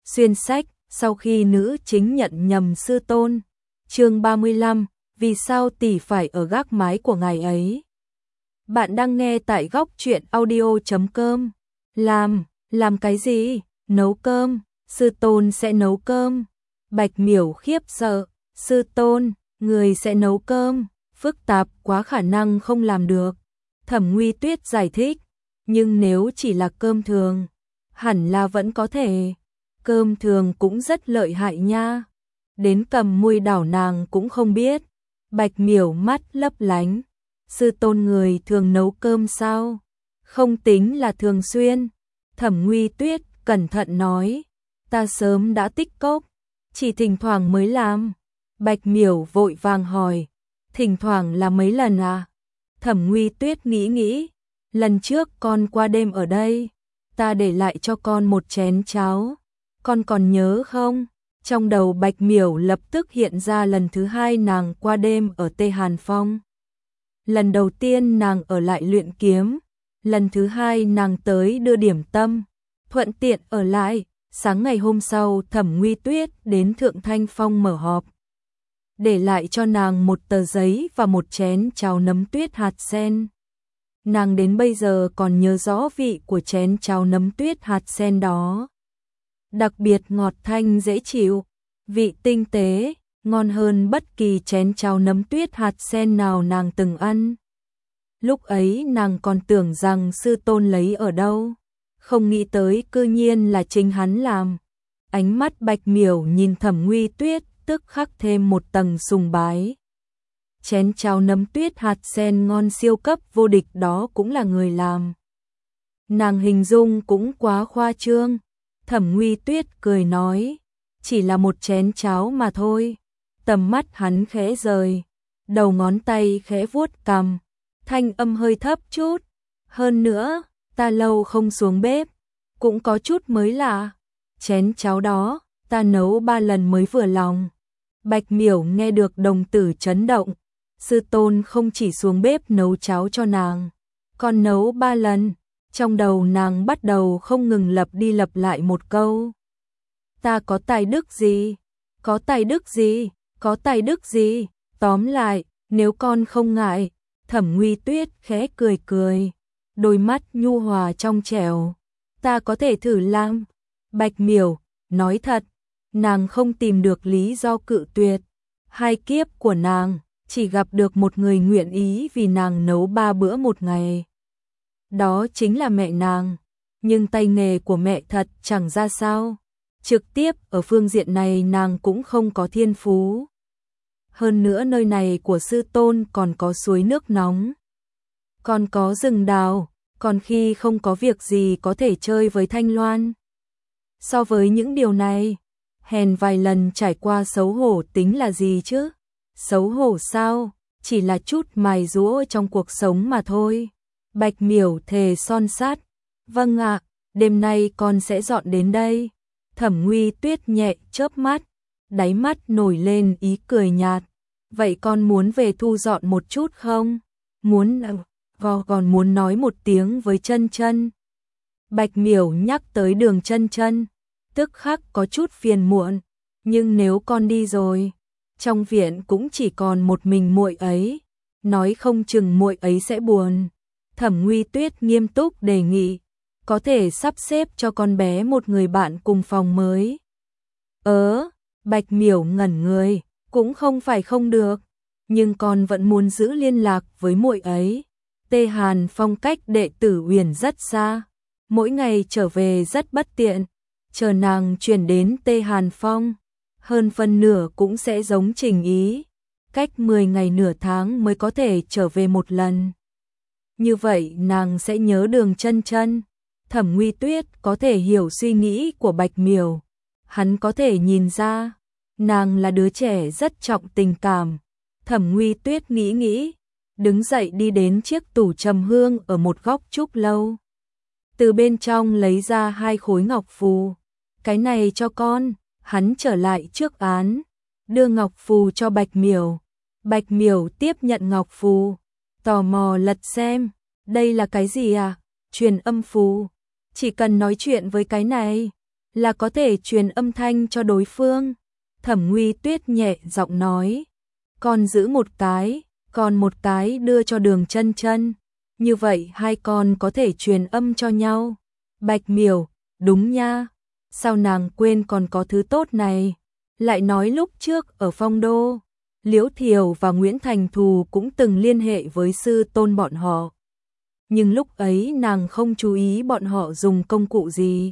Xuyên sách, sau khi nữ chính nhận nhầm sư tôn. Chương 35, vì sao tỷ phải ở gác mái của ngài ấy? Bạn đang nghe tại góc truyện audio.com. Làm cái gì? Nấu cơm, sư tôn sẽ nấu cơm. Bạch Miểu khiếp sợ, sư tôn, người sẽ nấu cơm, phức tạp quá khả năng không làm được. Thẩm Nguy Tuyết giải thích, nhưng nếu chỉ là cơm thường, hẳn là vẫn có thể. Cơm thường cũng rất lợi hại nha. Đến cầm muôi đảo nàng cũng không biết. Bạch Miểu mắt lấp lánh. Sư tôn người thường nấu cơm sao? Không tính là thường xuyên. Thẩm Nguy Tuyết cẩn thận nói. Ta sớm đã tích cốc, chỉ thỉnh thoảng mới làm. Bạch Miểu vội vàng hỏi. Thỉnh thoảng là mấy lần à? Thẩm Nguy Tuyết nghĩ. Lần trước con qua đêm ở đây, ta để lại cho con một chén cháo. Con còn nhớ không? Trong đầu Bạch Miểu lập tức hiện ra lần thứ hai nàng qua đêm ở Tê Hàn Phong. Lần đầu tiên nàng ở lại luyện kiếm, lần thứ hai nàng tới đưa điểm tâm, thuận tiện ở lại. Sáng ngày hôm sau Thẩm Nguy Tuyết đến Thượng Thanh Phong mở họp, để lại cho nàng một tờ giấy và một chén cháo nấm tuyết hạt sen. Nàng đến bây giờ còn nhớ rõ vị của chén cháo nấm tuyết hạt sen đó. Đặc biệt ngọt thanh dễ chịu, vị tinh tế, ngon hơn bất kỳ chén cháo nấm tuyết hạt sen nào nàng từng ăn. Lúc ấy nàng còn tưởng rằng sư tôn lấy ở đâu, không nghĩ tới cư nhiên là chính hắn làm. Ánh mắt Bạch Miểu nhìn Thẩm Nguy Tuyết tức khắc thêm một tầng sùng bái. Chén cháo nấm tuyết hạt sen ngon siêu cấp vô địch đó cũng là người làm. Nàng hình dung cũng quá khoa trương. Thẩm Nguy Tuyết cười nói, chỉ là một chén cháo mà thôi. Tầm mắt hắn khẽ rời, đầu ngón tay khẽ vuốt cằm, thanh âm hơi thấp chút. Hơn nữa, ta lâu không xuống bếp, cũng có chút mới lạ. Chén cháo đó, ta nấu 3 lần mới vừa lòng. Bạch Miểu nghe được đồng tử chấn động. Sư tôn không chỉ xuống bếp nấu cháo cho nàng, còn nấu 3 lần. Trong đầu nàng bắt đầu không ngừng lặp đi lặp lại một câu. Ta có tài đức gì? Có tài đức gì? Có tài đức gì? Tóm lại, nếu con không ngại. Thẩm Nguy Tuyết khẽ cười, đôi mắt nhu hòa trong trẻo. Ta có thể thử làm. Bạch Miểu nói thật, nàng không tìm được lý do cự tuyệt. 2 kiếp của nàng chỉ gặp được một người nguyện ý vì nàng nấu 3 bữa một ngày. Đó chính là mẹ nàng, nhưng tay nghề của mẹ thật chẳng ra sao. Trực tiếp ở phương diện này nàng cũng không có thiên phú. Hơn nữa nơi này của sư tôn còn có suối nước nóng, còn có rừng đào, còn khi không có việc gì có thể chơi với Thanh Loan. So với những điều này, hèn vài lần trải qua xấu hổ tính là gì chứ? Xấu hổ sao? Chỉ là chút mài giũa trong cuộc sống mà thôi. Bạch Miểu thề son sắt. Vâng ạ, đêm nay con sẽ dọn đến đây. Thẩm Nguy Tuyết nhẹ chớp mắt, đáy mắt nổi lên ý cười nhạt. Vậy con muốn về thu dọn một chút không? Muốn, còn muốn nói một tiếng với Chân Chân. Bạch Miểu nhắc tới Đường Chân Chân, tức khắc có chút phiền muộn. Nhưng nếu con đi rồi, trong viện cũng chỉ còn một mình muội ấy, nói không chừng muội ấy sẽ buồn. Thẩm Nguy Tuyết nghiêm túc đề nghị, có thể sắp xếp cho con bé một người bạn cùng phòng mới. Bạch Miểu ngẩn người, cũng không phải không được, nhưng con vẫn muốn giữ liên lạc với muội ấy. Tê Hàn Phong cách Đệ Tử Uyển rất xa, mỗi ngày trở về rất bất tiện. Chờ nàng chuyển đến Tê Hàn Phong, hơn phân nửa cũng sẽ giống Trình Ý, cách 10 ngày nửa tháng mới có thể trở về một lần. Như vậy nàng sẽ nhớ Đường Chân Chân. Thẩm Nguy Tuyết có thể hiểu suy nghĩ của Bạch Miểu, hắn có thể nhìn ra, nàng là đứa trẻ rất trọng tình cảm. Thẩm Nguy Tuyết nghĩ, đứng dậy đi đến chiếc tủ trầm hương ở một góc trúc lâu. Từ bên trong lấy ra 2 khối ngọc phù. Cái này cho con. Hắn trở lại trước án, đưa ngọc phù cho Bạch Miểu. Bạch Miểu tiếp nhận ngọc phù, tò mò lật xem. Đây là cái gì à? Truyền âm phù. Chỉ cần nói chuyện với cái này, là có thể truyền âm thanh cho đối phương. Thẩm Nguy Tuyết nhẹ giọng nói, con giữ một cái, còn một cái đưa cho Đường Chân Chân, như vậy hai con có thể truyền âm cho nhau. Bạch Miểu, đúng nha, sao nàng quên còn có thứ tốt này. Lại nói lúc trước ở Phong Đô, Liễu Thiều và Nguyễn Thành Thù cũng từng liên hệ với sư tôn bọn họ. Nhưng lúc ấy nàng không chú ý bọn họ dùng công cụ gì.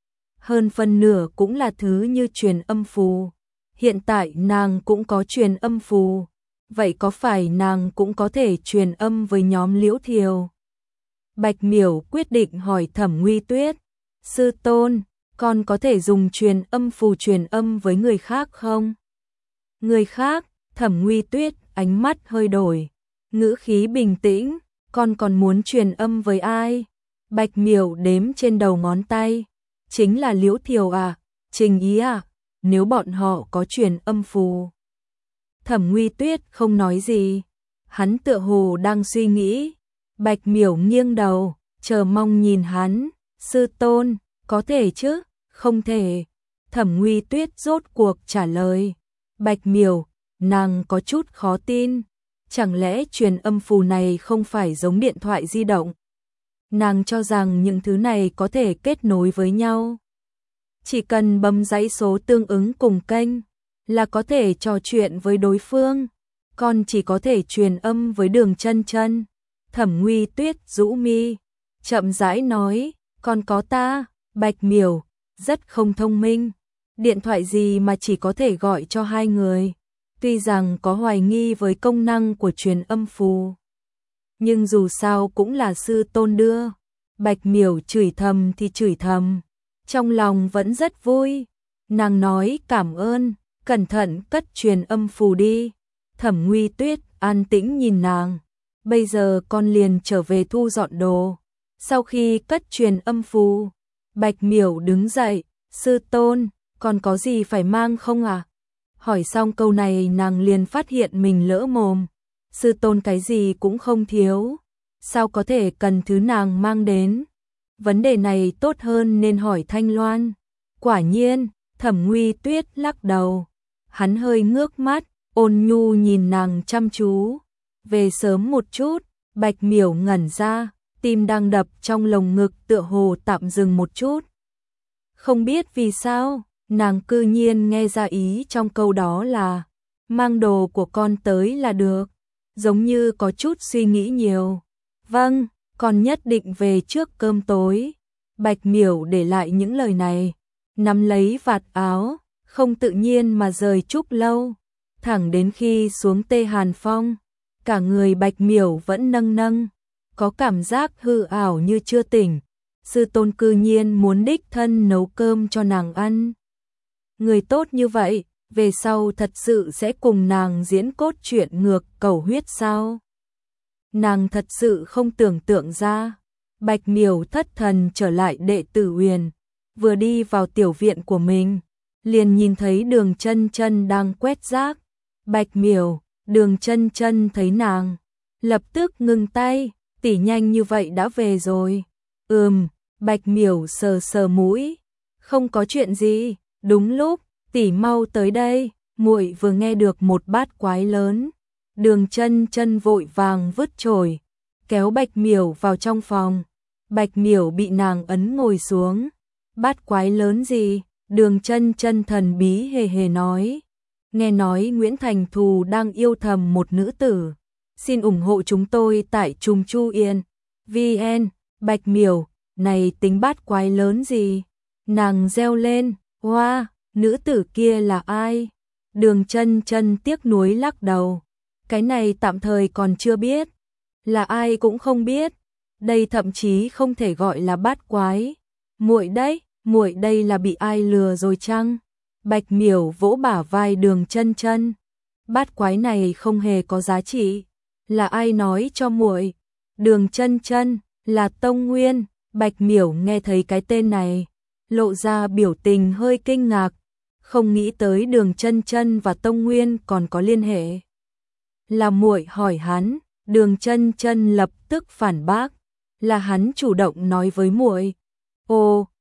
Hơn phân nửa cũng là thứ như truyền âm phù. Hiện tại nàng cũng có truyền âm phù. Vậy có phải nàng cũng có thể truyền âm với nhóm Liễu Thiều? Bạch Miểu quyết định hỏi Thẩm Nguy Tuyết, sư tôn, con có thể dùng truyền âm phù truyền âm với người khác không? Người khác? Thẩm Nguy Tuyết ánh mắt hơi đổi, ngữ khí bình tĩnh, con còn muốn truyền âm với ai? Bạch Miểu đếm trên đầu ngón tay, chính là Liễu Thiều à, Trình Ý à, nếu bọn họ có truyền âm phù. Thẩm Nguy Tuyết không nói gì, hắn tựa hồ đang suy nghĩ. Bạch Miểu nghiêng đầu, chờ mong nhìn hắn, sư tôn, có thể chứ? Không thể. Thẩm Nguy Tuyết rốt cuộc trả lời. Bạch Miểu, nàng có chút khó tin, chẳng lẽ truyền âm phù này không phải giống điện thoại di động? Nàng cho rằng những thứ này có thể kết nối với nhau. Chỉ cần bấm dãy số tương ứng cùng kênh là có thể trò chuyện với đối phương, còn chỉ có thể truyền âm với Đường Chân Chân. Thẩm Nguy Tuyết rũ mi, chậm rãi nói, còn có ta. Bạch Miểu, rất không thông minh. Điện thoại gì mà chỉ có thể gọi cho hai người? Tuy rằng có hoài nghi với công năng của truyền âm phù, nhưng dù sao cũng là sư tôn đưa. Bạch Miểu chửi thầm thì chửi thầm, trong lòng vẫn rất vui. Nàng nói cảm ơn, cẩn thận cất truyền âm phù đi. Thẩm Nguy Tuyết an tĩnh nhìn nàng, bây giờ con liền trở về thu dọn đồ. Sau khi cất truyền âm phù, Bạch Miểu đứng dậy, sư tôn, còn có gì phải mang không à? Hỏi xong câu này nàng liền phát hiện mình lỡ mồm. Sư tôn cái gì cũng không thiếu, sao có thể cần thứ nàng mang đến? Vấn đề này tốt hơn nên hỏi Thanh Loan. Quả nhiên, Thẩm Nguy Tuyết lắc đầu. Hắn hơi ngước mắt, ôn nhu nhìn nàng chăm chú. Về sớm một chút. Bạch Miểu ngẩn ra, tim đang đập trong lồng ngực tựa hồ tạm dừng một chút. Không biết vì sao, nàng cư nhiên nghe ra ý trong câu đó là mang đồ của con tới là được, giống như có chút suy nghĩ nhiều. Vâng, con nhất định về trước cơm tối. Bạch Miểu để lại những lời này, nắm lấy vạt áo, không tự nhiên mà rời Trúc Lâu, thẳng đến khi xuống Tê Hàn Phong, cả người Bạch Miểu vẫn nâng nâng, có cảm giác hư ảo như chưa tỉnh. Sư tôn cư nhiên muốn đích thân nấu cơm cho nàng ăn. Người tốt như vậy, về sau thật sự sẽ cùng nàng diễn cốt truyện ngược cầu huyết sao? Nàng thật sự không tưởng tượng ra. Bạch Miểu thất thần trở lại đệ tử Huyền, vừa đi vào tiểu viện của mình, liền nhìn thấy Đường Chân Chân đang quét rác. Bạch Miểu, Đường Chân Chân thấy nàng, lập tức ngừng tay, tỷ nhanh như vậy đã về rồi. Bạch Miểu sờ sờ mũi, không có chuyện gì, đúng lúc, tỷ mau tới đây, muội vừa nghe được một bát quái lớn. Đường Chân Chân vội vàng vứt chổi, kéo Bạch Miểu vào trong phòng. Bạch Miểu bị nàng ấn ngồi xuống. Bát quái lớn gì? Đường Chân Chân thần bí hề hề nói. Nghe nói Nguyễn Thành Thù đang yêu thầm một nữ tử. Xin ủng hộ chúng tôi tại Trùng Chu Yên. VN. Bạch Miểu, này tính bát quái lớn gì? Nàng reo lên, hoa, nữ tử kia là ai? Đường Chân Chân tiếc nuối lắc đầu. Cái này tạm thời còn chưa biết. Là ai cũng không biết. Đây thậm chí không thể gọi là bát quái. Muội đây là bị ai lừa rồi chăng? Bạch Miểu vỗ bả vai Đường Chân Chân. Bát quái này không hề có giá trị. Là ai nói cho muội? Đường Chân Chân, là Tông Nguyên. Bạch Miểu nghe thấy cái tên này, lộ ra biểu tình hơi kinh ngạc, không nghĩ tới Đường Chân Chân và Tông Nguyên còn có liên hệ. Là muội hỏi hắn. Đường Chân Chân lập tức phản bác, là hắn chủ động nói với muội. Ồ,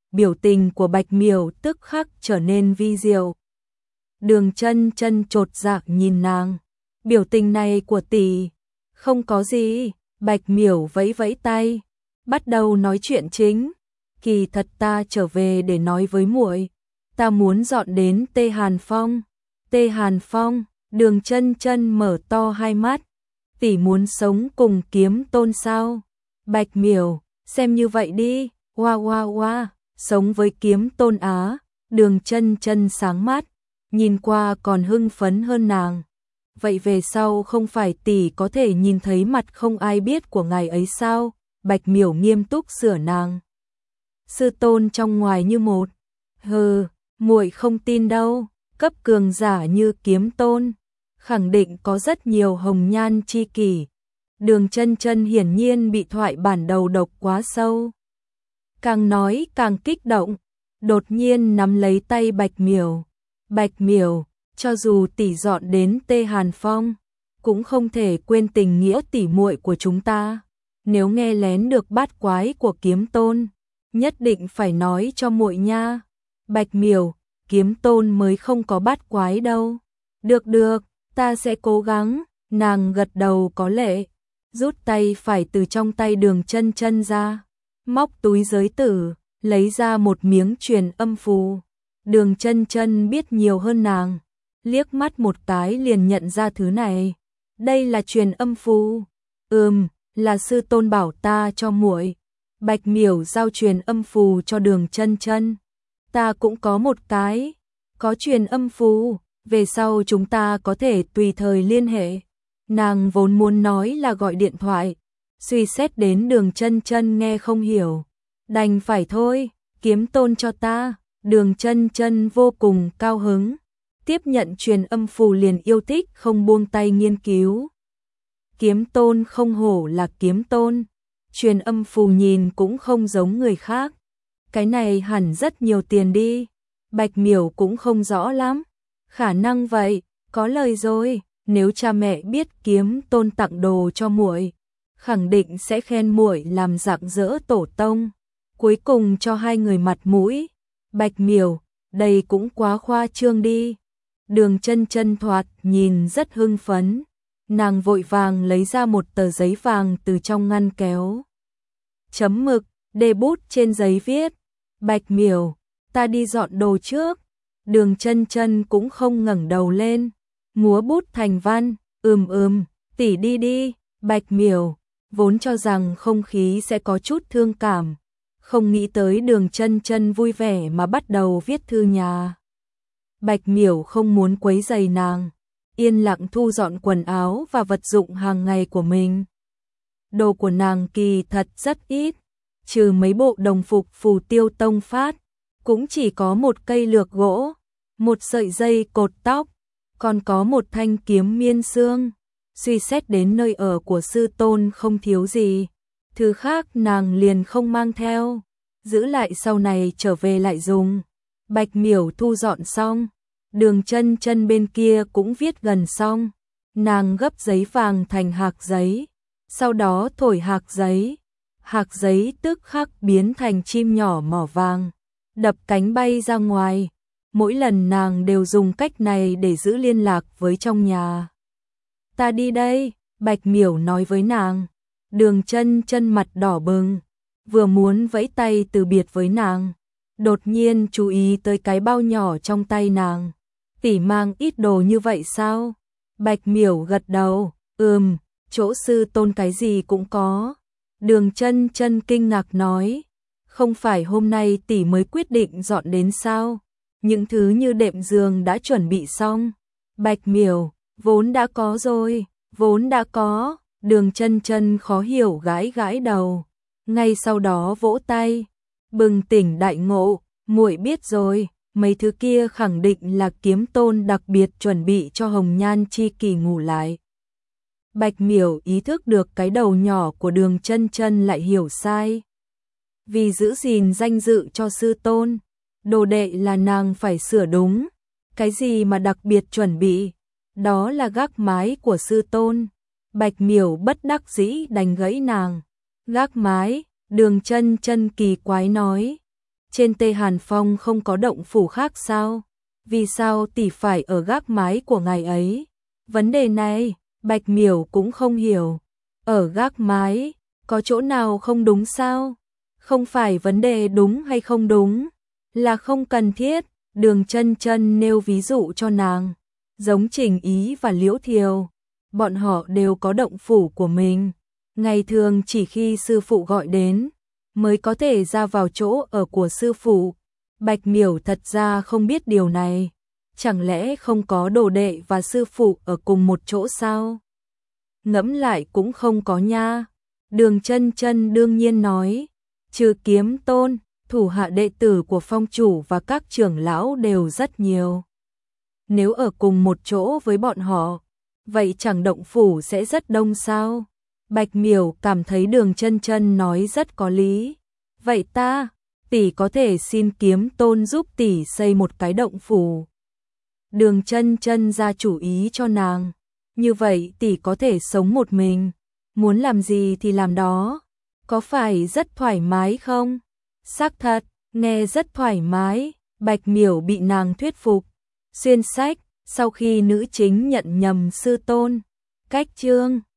biểu tình của Bạch Miểu tức khắc trở nên vi diệu. Đường Chân Chân chột dạ nhìn nàng, biểu tình này của tỷ, không có gì. Bạch Miểu vẫy vẫy tay, bắt đầu nói chuyện chính. Kỳ thật ta trở về để nói với muội, ta muốn dọn đến Tê Hàn Phong. Tê Hàn Phong, Đường Chân Chân mở to hai mắt, tỷ muốn sống cùng Kiếm Tôn sao? Bạch Miểu, xem như vậy đi, oa, sống với Kiếm Tôn á. Đường Chân Chân sáng mắt, nhìn qua còn hưng phấn hơn nàng. Vậy về sau không phải tỷ có thể nhìn thấy mặt không ai biết của ngài ấy sao? Bạch Miểu nghiêm túc sửa nàng. Sư tôn trong ngoài như một. Hừ, muội không tin đâu, cấp cường giả như Kiếm Tôn, khẳng định có rất nhiều hồng nhan chi kỷ. Đường Chân Chân hiển nhiên bị thoại bản đầu độc quá sâu. Càng nói càng kích động, đột nhiên nắm lấy tay Bạch Miểu. Bạch Miểu, cho dù tỷ dọn đến Tê Hàn Phong, cũng không thể quên tình nghĩa tỉ muội của chúng ta. Nếu nghe lén được bát quái của Kiếm Tôn, nhất định phải nói cho muội nha. Bạch Miểu, Kiếm Tôn mới không có bát quái đâu. Được, ta sẽ cố gắng. Nàng gật đầu có lệ, rút tay phải từ trong tay Đường Chân Chân ra, móc túi giới tử, lấy ra một miếng truyền âm phù. Đường Chân Chân biết nhiều hơn nàng, liếc mắt một cái liền nhận ra thứ này. Đây là truyền âm phù. Là sư tôn bảo ta cho muội. Bạch Miểu giao truyền âm phù cho Đường Chân Chân. Ta cũng có một cái, có truyền âm phù, về sau chúng ta có thể tùy thời liên hệ. Nàng vốn muốn nói là gọi điện thoại, suy xét đến Đường Chân Chân nghe không hiểu, đành phải thôi. Kiếm Tôn cho ta. Đường Chân Chân vô cùng cao hứng, tiếp nhận truyền âm phù liền yêu thích không buông tay nghiên cứu. Kiếm Tôn không hổ là Kiếm Tôn, truyền âm phù nhìn cũng không giống người khác. Cái này hẳn rất nhiều tiền đi. Bạch Miểu cũng không rõ lắm, khả năng vậy, có lời rồi. Nếu cha mẹ biết Kiếm Tôn tặng đồ cho muội, khẳng định sẽ khen muội làm rạng rỡ tổ tông, cuối cùng cho hai người mặt mũi. Bạch Miểu, đây cũng quá khoa trương đi. Đường Chân Chân thoạt nhìn rất hưng phấn, nàng vội vàng lấy ra một tờ giấy vàng từ trong ngăn kéo. Chấm mực, đề bút trên giấy viết, Bạch Miểu, ta đi dọn đồ trước. Đường Chân Chân cũng không ngẩng đầu lên, múa bút thành văn, tỷ đi. Bạch Miểu, vốn cho rằng không khí sẽ có chút thương cảm, không nghĩ tới Đường Chân Chân vui vẻ mà bắt đầu viết thư nhà. Bạch Miểu không muốn quấy rầy nàng, yên lặng thu dọn quần áo và vật dụng hàng ngày của mình. Đồ của nàng kỳ thật rất ít, trừ mấy bộ đồng phục phù tiêu tông phát, cũng chỉ có một cây lược gỗ, một sợi dây cột tóc, còn có một thanh kiếm miên xương. Suy xét đến nơi ở của sư tôn không thiếu gì, thứ khác nàng liền không mang theo, giữ lại sau này trở về lại dùng. Bạch Miểu thu dọn xong, Đường Chân Chân bên kia cũng viết gần xong, nàng gấp giấy vàng thành hạc giấy, sau đó thổi hạc giấy tức khắc biến thành chim nhỏ mỏ vàng, đập cánh bay ra ngoài. Mỗi lần nàng đều dùng cách này để giữ liên lạc với trong nhà. Ta đi đây, Bạch Miểu nói với nàng. Đường Chân Chân mặt đỏ bừng, vừa muốn vẫy tay từ biệt với nàng, đột nhiên chú ý tới cái bao nhỏ trong tay nàng. Tỷ mang ít đồ như vậy sao? Bạch Miểu gật đầu, chỗ sư tôn cái gì cũng có. Đường Chân Chân kinh ngạc nói, không phải hôm nay tỷ mới quyết định dọn đến sao? Những thứ như đệm giường đã chuẩn bị xong. Bạch Miểu, vốn đã có rồi, vốn đã có. Đường Chân Chân khó hiểu gãi gãi đầu, ngay sau đó vỗ tay, bừng tỉnh đại ngộ, muội biết rồi, mấy thứ kia khẳng định là Kiếm Tôn đặc biệt chuẩn bị cho hồng nhan chi kỳ ngủ lại. Bạch Miểu ý thức được cái đầu nhỏ của Đường Chân Chân lại hiểu sai. Vì giữ gìn danh dự cho sư tôn, đồ đệ là nàng phải sửa đúng. Cái gì mà đặc biệt chuẩn bị? Đó là gác mái của sư tôn. Bạch Miểu bất đắc dĩ đành gãy nàng. Gác mái, Đường Chân Chân kỳ quái nói. trên Tây Hàn Phong không có động phủ khác sao? Vì sao tỷ phải ở gác mái của ngài ấy? Vấn đề này, Bạch Miểu cũng không hiểu. Ở gác mái, có chỗ nào không đúng sao? Không phải vấn đề đúng hay không đúng, là không cần thiết. Đường Chân Chân nêu ví dụ cho nàng, giống Trình Ý và Liễu Thiều, bọn họ đều có động phủ của mình, ngày thường chỉ khi sư phụ gọi đến mới có thể ra vào chỗ ở của sư phụ. Bạch Miểu thật ra không biết điều này, chẳng lẽ không có đồ đệ và sư phụ ở cùng một chỗ sao? Ngẫm lại cũng không có nha. Đường Chân Chân đương nhiên nói, trừ Kiếm Tôn, thủ hạ đệ tử của phong chủ và các trưởng lão đều rất nhiều. Nếu ở cùng một chỗ với bọn họ, vậy chẳng động phủ sẽ rất đông sao? Bạch Miểu cảm thấy Đường Chân Chân nói rất có lý. Vậy tỷ có thể xin Kiếm Tôn giúp tỷ xây một cái động phủ. Đường Chân Chân ra chủ ý cho nàng. Như vậy tỷ có thể sống một mình, muốn làm gì thì làm đó. Có phải rất thoải mái không? Xác thật, nghe rất thoải mái. Bạch Miểu bị nàng thuyết phục. Xuyên sách, sau khi nữ chính nhận nhầm sư tôn. Cách chương